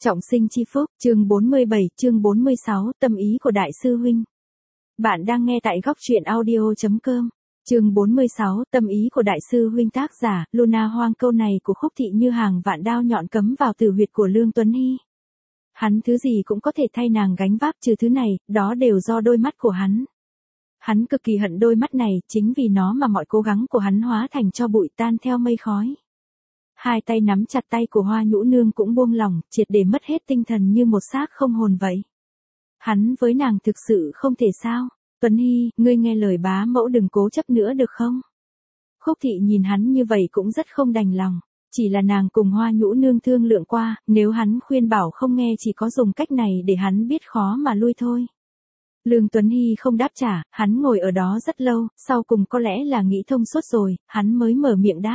Trọng sinh chi phúc, chương 47, chương 46, tâm ý của đại sư huynh. Bạn đang nghe tại góc truyện audio.com. Chương 46, tâm ý của đại sư huynh, tác giả, Luna Hoang. Câu này của Khúc Thị như hàng vạn đao nhọn cấm vào tử huyệt của Lương Tuấn Hy. Hắn thứ gì cũng có thể thay nàng gánh vác, trừ thứ này, đó đều do đôi mắt của hắn. Hắn cực kỳ hận đôi mắt này, chính vì nó mà mọi cố gắng của hắn hóa thành tro bụi, tan theo mây khói. Hai tay nắm chặt tay của Hoa Nhũ Nương cũng buông lỏng, triệt để mất hết tinh thần như một xác không hồn vậy. Hắn với nàng thực sự không thể sao. Tuấn Hy, ngươi nghe lời bá mẫu, đừng cố chấp nữa được không? Khúc Thị nhìn hắn như vậy cũng rất không đành lòng. Chỉ là nàng cùng Hoa Nhũ Nương thương lượng qua, nếu hắn khuyên bảo không nghe chỉ có dùng cách này để hắn biết khó mà lui thôi. Lương Tuấn Hy không đáp trả, hắn ngồi ở đó rất lâu, sau cùng có lẽ là nghĩ thông suốt rồi, hắn mới mở miệng đáp.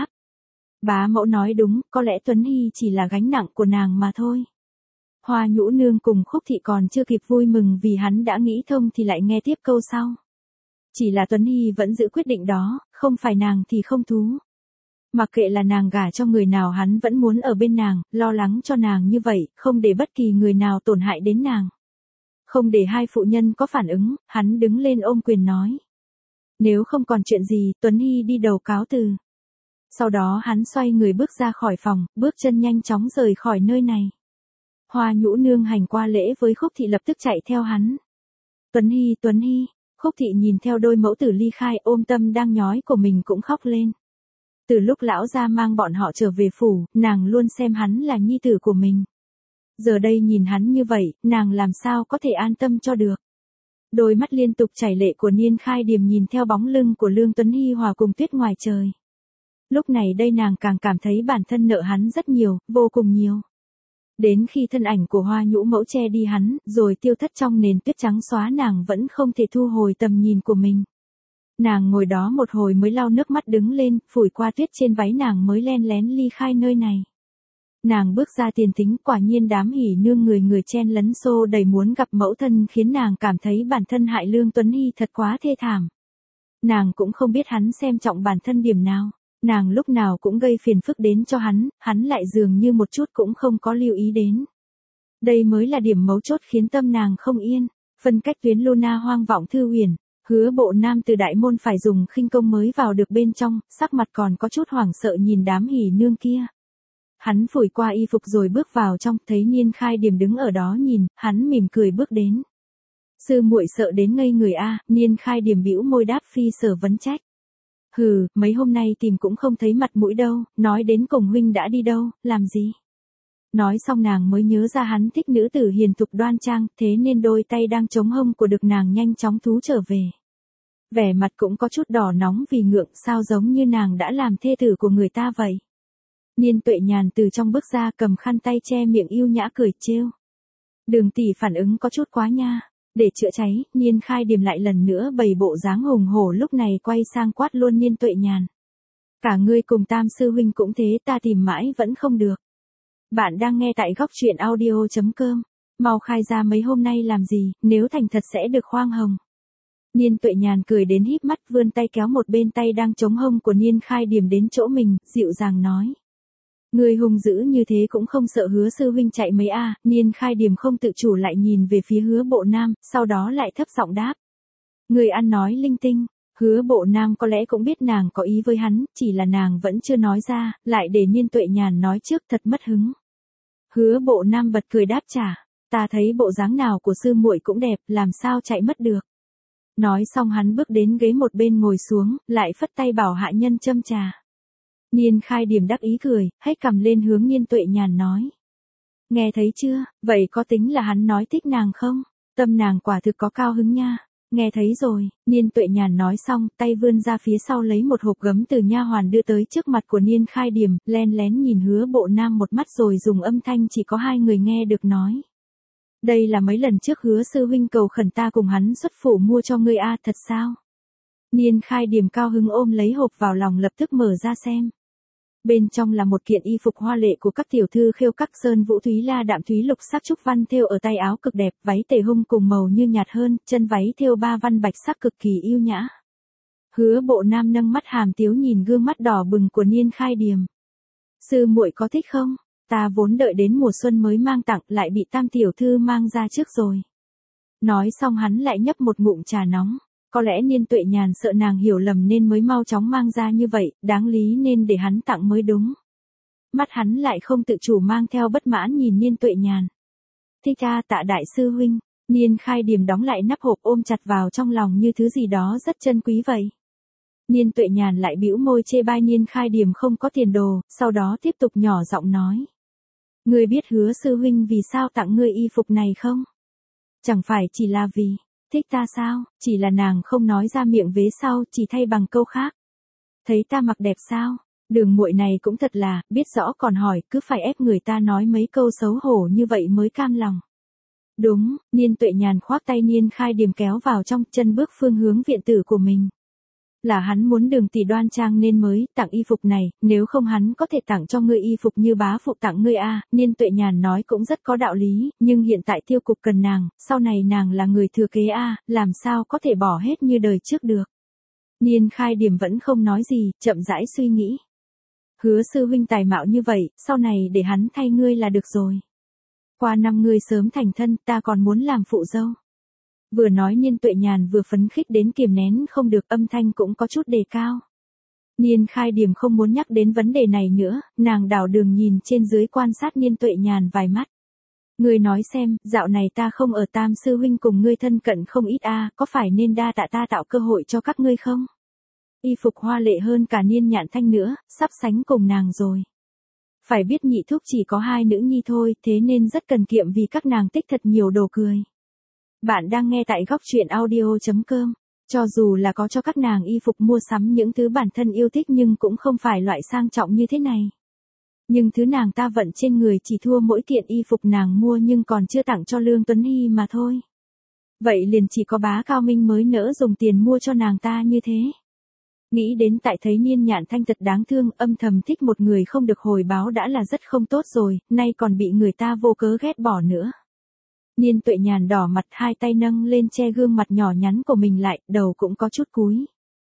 Bá mẫu nói đúng, có lẽ Tuấn Hy chỉ là gánh nặng của nàng mà thôi. Hoa Nhũ Nương cùng Khúc Thị còn chưa kịp vui mừng vì hắn đã nghĩ thông thì lại nghe tiếp câu sau. Chỉ là Tuấn Hy vẫn giữ quyết định đó, không phải nàng thì không thú. Mặc kệ là nàng gả cho người nào hắn vẫn muốn ở bên nàng, lo lắng cho nàng như vậy, không để bất kỳ người nào tổn hại đến nàng. Không để hai phụ nhân có phản ứng, hắn đứng lên ôm quyền nói. Nếu không còn chuyện gì, Tuấn Hy đi đầu cáo từ. Sau đó hắn xoay người bước ra khỏi phòng, bước chân nhanh chóng rời khỏi nơi này. Hoa Nhũ Nương hành qua lễ với Khúc Thị lập tức chạy theo hắn. Tuấn Hy, Khúc Thị nhìn theo đôi mẫu tử ly khai, ôm tâm đang nhói của mình cũng khóc lên. Từ lúc lão gia mang bọn họ trở về phủ, nàng luôn xem hắn là nhi tử của mình. Giờ đây nhìn hắn như vậy, nàng làm sao có thể an tâm cho được. Đôi mắt liên tục chảy lệ của Niên Khai Điềm nhìn theo bóng lưng của Lương Tuấn Hy hòa cùng tuyết ngoài trời. Lúc này đây nàng càng cảm thấy bản thân nợ hắn rất nhiều, vô cùng nhiều. Đến khi thân ảnh của Hoa Nhũ mẫu che đi hắn, rồi tiêu thất trong nền tuyết trắng xóa, nàng vẫn không thể thu hồi tầm nhìn của mình. Nàng ngồi đó một hồi mới lau nước mắt đứng lên, phủi qua tuyết trên váy nàng mới len lén ly khai nơi này. Nàng bước ra tiền thính, quả nhiên đám hỉ nương người chen lấn xô đầy muốn gặp mẫu thân, khiến nàng cảm thấy bản thân hại Lương Tuấn Hy thật quá thê thảm. Nàng cũng không biết hắn xem trọng bản thân điểm nào. Nàng lúc nào cũng gây phiền phức đến cho hắn lại dường như một chút cũng không có lưu ý đến. Đây mới là điểm mấu chốt khiến tâm nàng không yên. Phân cách tuyến Luna Hoang vọng thư huyền, Hứa Bộ Nam từ đại môn phải dùng khinh công mới vào được bên trong, sắc mặt còn có chút hoảng sợ nhìn đám hỉ nương kia. Hắn phủi qua y phục rồi bước vào trong, thấy Niên Khai Điềm đứng ở đó nhìn, hắn mỉm cười bước đến. Sư muội sợ đến ngây người a. Niên Khai Điềm bĩu môi đáp phi sở vấn trách. Hừ, mấy hôm nay tìm cũng không thấy mặt mũi đâu, nói đến cùng huynh đã đi đâu, làm gì? Nói xong nàng mới nhớ ra hắn thích nữ tử hiền thục đoan trang, thế nên đôi tay đang chống hông của được nàng nhanh chóng thú trở về. Vẻ mặt cũng có chút đỏ nóng vì ngượng, sao giống như nàng đã làm thê tử của người ta vậy. Niên Tuệ Nhàn từ trong bước ra, cầm khăn tay che miệng yêu nhã cười trêu. Đường tỷ phản ứng có chút quá nha. Để chữa cháy, Niên Khai Điềm lại lần nữa bày bộ dáng hùng hổ, lúc này quay sang quát luôn Niên Tuệ Nhàn. Cả ngươi cùng Tam sư huynh cũng thế, ta tìm mãi vẫn không được. Bạn đang nghe tại góc truyện audio.com. Mau khai ra mấy hôm nay làm gì, nếu thành thật sẽ được khoang hồng. Niên Tuệ Nhàn cười đến híp mắt, vươn tay kéo một bên tay đang chống hông của Niên Khai Điềm đến chỗ mình, dịu dàng nói. Ngươi hung dữ như thế cũng không sợ Hứa sư huynh chạy mấy a? Niên Khai Điềm không tự chủ lại nhìn về phía Hứa Bộ Nam, sau đó lại thấp giọng đáp. Ngươi ăn nói linh tinh. Hứa Bộ Nam có lẽ cũng biết nàng có ý với hắn, chỉ là nàng vẫn chưa nói ra, lại để Niên Tuệ Nhàn nói trước, thật mất hứng. Hứa Bộ Nam bật cười đáp trả, ta thấy bộ dáng nào của sư muội cũng đẹp, làm sao chạy mất được. Nói xong hắn bước đến ghế một bên ngồi xuống, lại phất tay bảo hạ nhân châm trà. Niên Khai Điềm đắc ý cười, hét cằm lên hướng Niên Tuệ Nhàn nói. Nghe thấy chưa, vậy có tính là hắn nói thích nàng không? Tâm nàng quả thực có cao hứng nha. Nghe thấy rồi, Niên Tuệ Nhàn nói xong, tay vươn ra phía sau lấy một hộp gấm từ nha hoàn đưa tới trước mặt của Niên Khai Điềm, len lén nhìn Hứa Bộ Nam một mắt rồi dùng âm thanh chỉ có hai người nghe được nói. Đây là mấy lần trước Hứa sư huynh cầu khẩn ta cùng hắn xuất phủ mua cho ngươi a, thật sao? Niên Khai Điềm cao hứng ôm lấy hộp vào lòng, lập tức mở ra xem. Bên trong là một kiện y phục hoa lệ của các tiểu thư Khêu Các Sơn Vũ Thúy La Đạm Thúy Lục sắc trúc văn thêu ở tay áo cực đẹp, váy tề hung cùng màu như nhạt hơn, chân váy thêu ba văn bạch sắc cực kỳ yêu nhã. Hứa Bộ Nam nâng mắt hàm tiếu nhìn gương mắt đỏ bừng của Niên Khai Điềm. Sư muội có thích không? ta vốn đợi đến mùa xuân mới mang tặng, lại bị Tam tiểu thư mang ra trước rồi. Nói xong hắn lại nhấp một ngụm trà nóng. Có lẽ Niên Tuệ Nhàn sợ nàng hiểu lầm nên mới mau chóng mang ra như vậy, đáng lý nên để hắn tặng mới đúng. Mắt hắn lại không tự chủ mang theo bất mãn nhìn Niên Tuệ Nhàn. Thích a, tạ đại sư huynh. Niên Khai Điềm đóng lại nắp hộp ôm chặt vào trong lòng như thứ gì đó rất chân quý vậy. Niên Tuệ Nhàn lại bĩu môi chê bai Niên Khai Điềm không có tiền đồ, sau đó tiếp tục nhỏ giọng nói. Ngươi biết Hứa sư huynh vì sao tặng ngươi y phục này không? Chẳng phải chỉ là vì thích ta sao, chỉ là nàng không nói ra miệng vế sau, chỉ thay bằng câu khác. Thấy ta mặc đẹp sao? Đường muội này cũng thật là, biết rõ còn hỏi, cứ phải ép người ta nói mấy câu xấu hổ như vậy mới cam lòng. Đúng, Niên Tuệ Nhàn khoác tay Niên Khai Điềm kéo vào trong, chân bước phương hướng viện tử của mình. Là hắn muốn Đường tỷ đoan trang nên mới tặng y phục này, nếu không hắn có thể tặng cho ngươi y phục như bá phụ tặng ngươi a. Niên Tuệ Nhàn nói cũng rất có đạo lý, nhưng hiện tại Tiêu cục cần nàng, sau này nàng là người thừa kế a, làm sao có thể bỏ hết như đời trước được. Niên Khai Điềm vẫn không nói gì, chậm rãi suy nghĩ. Hứa sư huynh tài mạo như vậy, sau này để hắn thay ngươi là được rồi. Qua năm ngươi sớm thành thân, ta còn muốn làm phụ dâu. Vừa nói Niên Tuệ Nhàn vừa phấn khích đến kiềm nén không được, âm thanh cũng có chút đề cao. Niên Khai Điềm không muốn nhắc đến vấn đề này nữa, nàng đảo đường nhìn trên dưới quan sát Niên Tuệ Nhàn vài mắt. Ngươi nói xem, dạo này ta không ở Tam sư huynh cùng ngươi thân cận không ít a, có phải nên đa tạ ta tạo cơ hội cho các ngươi không? Y phục hoa lệ hơn cả Niên Nhạn Thanh nữa, sắp sánh cùng nàng rồi. Phải biết nhị thúc chỉ có 2 nữ nhi thôi, thế nên rất cần kiệm vì các nàng tích thật nhiều đồ cười. Bạn đang nghe tại góc truyện audio.com. Cho dù là có cho các nàng y phục mua sắm những thứ bản thân yêu thích nhưng cũng không phải loại sang trọng như thế này. Nhưng thứ nàng ta vận trên người chỉ thua mỗi kiện y phục nàng mua nhưng còn chưa tặng cho Lương Tuấn Hy mà thôi. Vậy liền chỉ có bá Cao Minh mới nỡ dùng tiền mua cho nàng ta như thế. Nghĩ đến tại thấy Niên Nhạn Thanh thật đáng thương, âm thầm thích một người không được hồi báo đã là rất không tốt rồi, nay còn bị người ta vô cớ ghét bỏ nữa. Niên Tuệ Nhàn đỏ mặt, 2 tay nâng lên che gương mặt nhỏ nhắn của mình lại, đầu cũng có chút cúi.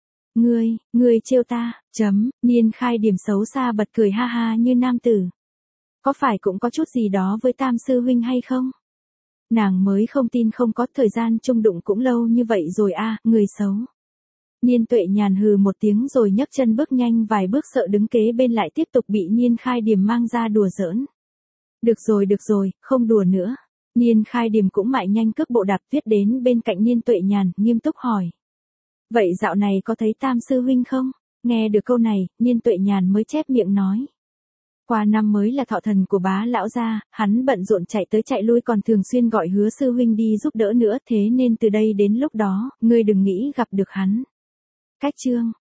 Ngươi trêu ta, Niên Khai Điềm xấu xa bật cười ha ha như nam tử. Có phải cũng có chút gì đó với Tam sư huynh hay không? Nàng mới không tin không có, thời gian chung đụng cũng lâu như vậy rồi a, người xấu. Niên Tuệ Nhàn hừ một tiếng rồi nhấc chân bước nhanh vài bước sợ đứng kế bên lại tiếp tục bị Niên Khai Điềm mang ra đùa giỡn. Được rồi, không đùa nữa. Niên Khai Điềm cũng mại nhanh cước bộ đạp viết đến bên cạnh Niên Tuệ Nhàn, nghiêm túc hỏi. Vậy dạo này có thấy Tam sư huynh không? Nghe được câu này, Niên Tuệ Nhàn mới chép miệng nói. Qua năm mới là thọ thần của bá lão gia, hắn bận rộn chạy tới chạy lui còn thường xuyên gọi Hứa sư huynh đi giúp đỡ nữa, thế nên từ đây đến lúc đó, ngươi đừng nghĩ gặp được hắn. Cách chương.